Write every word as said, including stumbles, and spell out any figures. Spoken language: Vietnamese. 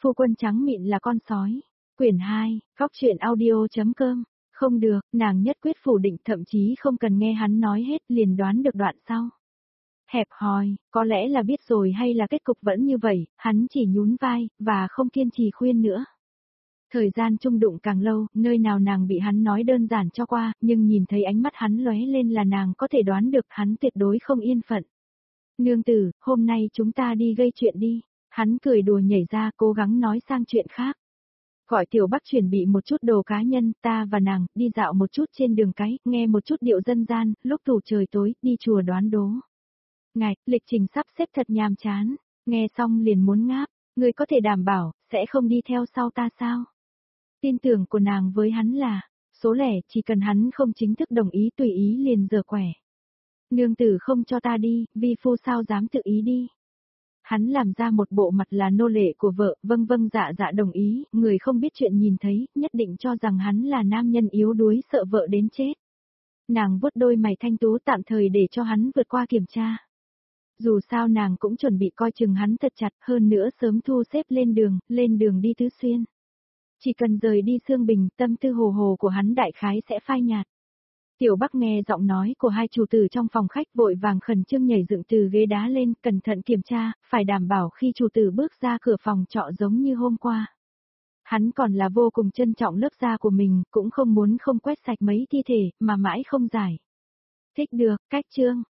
Phu quân trắng mịn là con sói. Quyển hai, Khóc Chuyện Audio.com. Không được, nàng nhất quyết phủ định, thậm chí không cần nghe hắn nói hết liền đoán được đoạn sau. Hẹp hòi, có lẽ là biết rồi hay là kết cục vẫn như vậy, hắn chỉ nhún vai, và không kiên trì khuyên nữa. Thời gian chung đụng càng lâu, nơi nào nàng bị hắn nói đơn giản cho qua, nhưng nhìn thấy ánh mắt hắn lóe lên là nàng có thể đoán được hắn tuyệt đối không yên phận. Nương tử, hôm nay chúng ta đi gây chuyện đi. Hắn cười đùa nhảy ra, cố gắng nói sang chuyện khác. Gọi Tiểu Bắc chuẩn bị một chút đồ cá nhân, ta và nàng, đi dạo một chút trên đường cái, nghe một chút điệu dân gian, lúc tù trời tối, đi chùa đoán đố. Ngài, lịch trình sắp xếp thật nhàm chán, nghe xong liền muốn ngáp, người có thể đảm bảo, sẽ không đi theo sau ta sao? Tin tưởng của nàng với hắn là, số lẻ, chỉ cần hắn không chính thức đồng ý tùy ý liền giở quẻ. Nương tử không cho ta đi, vi phu sao dám tự ý đi. Hắn làm ra một bộ mặt là nô lệ của vợ, vâng vâng dạ dạ đồng ý, người không biết chuyện nhìn thấy, nhất định cho rằng hắn là nam nhân yếu đuối sợ vợ đến chết. Nàng vuốt đôi mày thanh tú tạm thời để cho hắn vượt qua kiểm tra. Dù sao nàng cũng chuẩn bị coi chừng hắn thật chặt, hơn nữa sớm thu xếp lên đường, lên đường đi Tứ Xuyên. Chỉ cần rời đi Sương Bình, tâm tư hồ hồ của hắn đại khái sẽ phai nhạt. Tiểu Bắc nghe giọng nói của hai chủ tử trong phòng khách vội vàng khẩn trương nhảy dựng từ ghế đá lên, cẩn thận kiểm tra, phải đảm bảo khi chủ tử bước ra cửa phòng trọ giống như hôm qua. Hắn còn là vô cùng trân trọng lớp da của mình, cũng không muốn không quét sạch mấy thi thể, mà mãi không giải. Thích được, cách chương.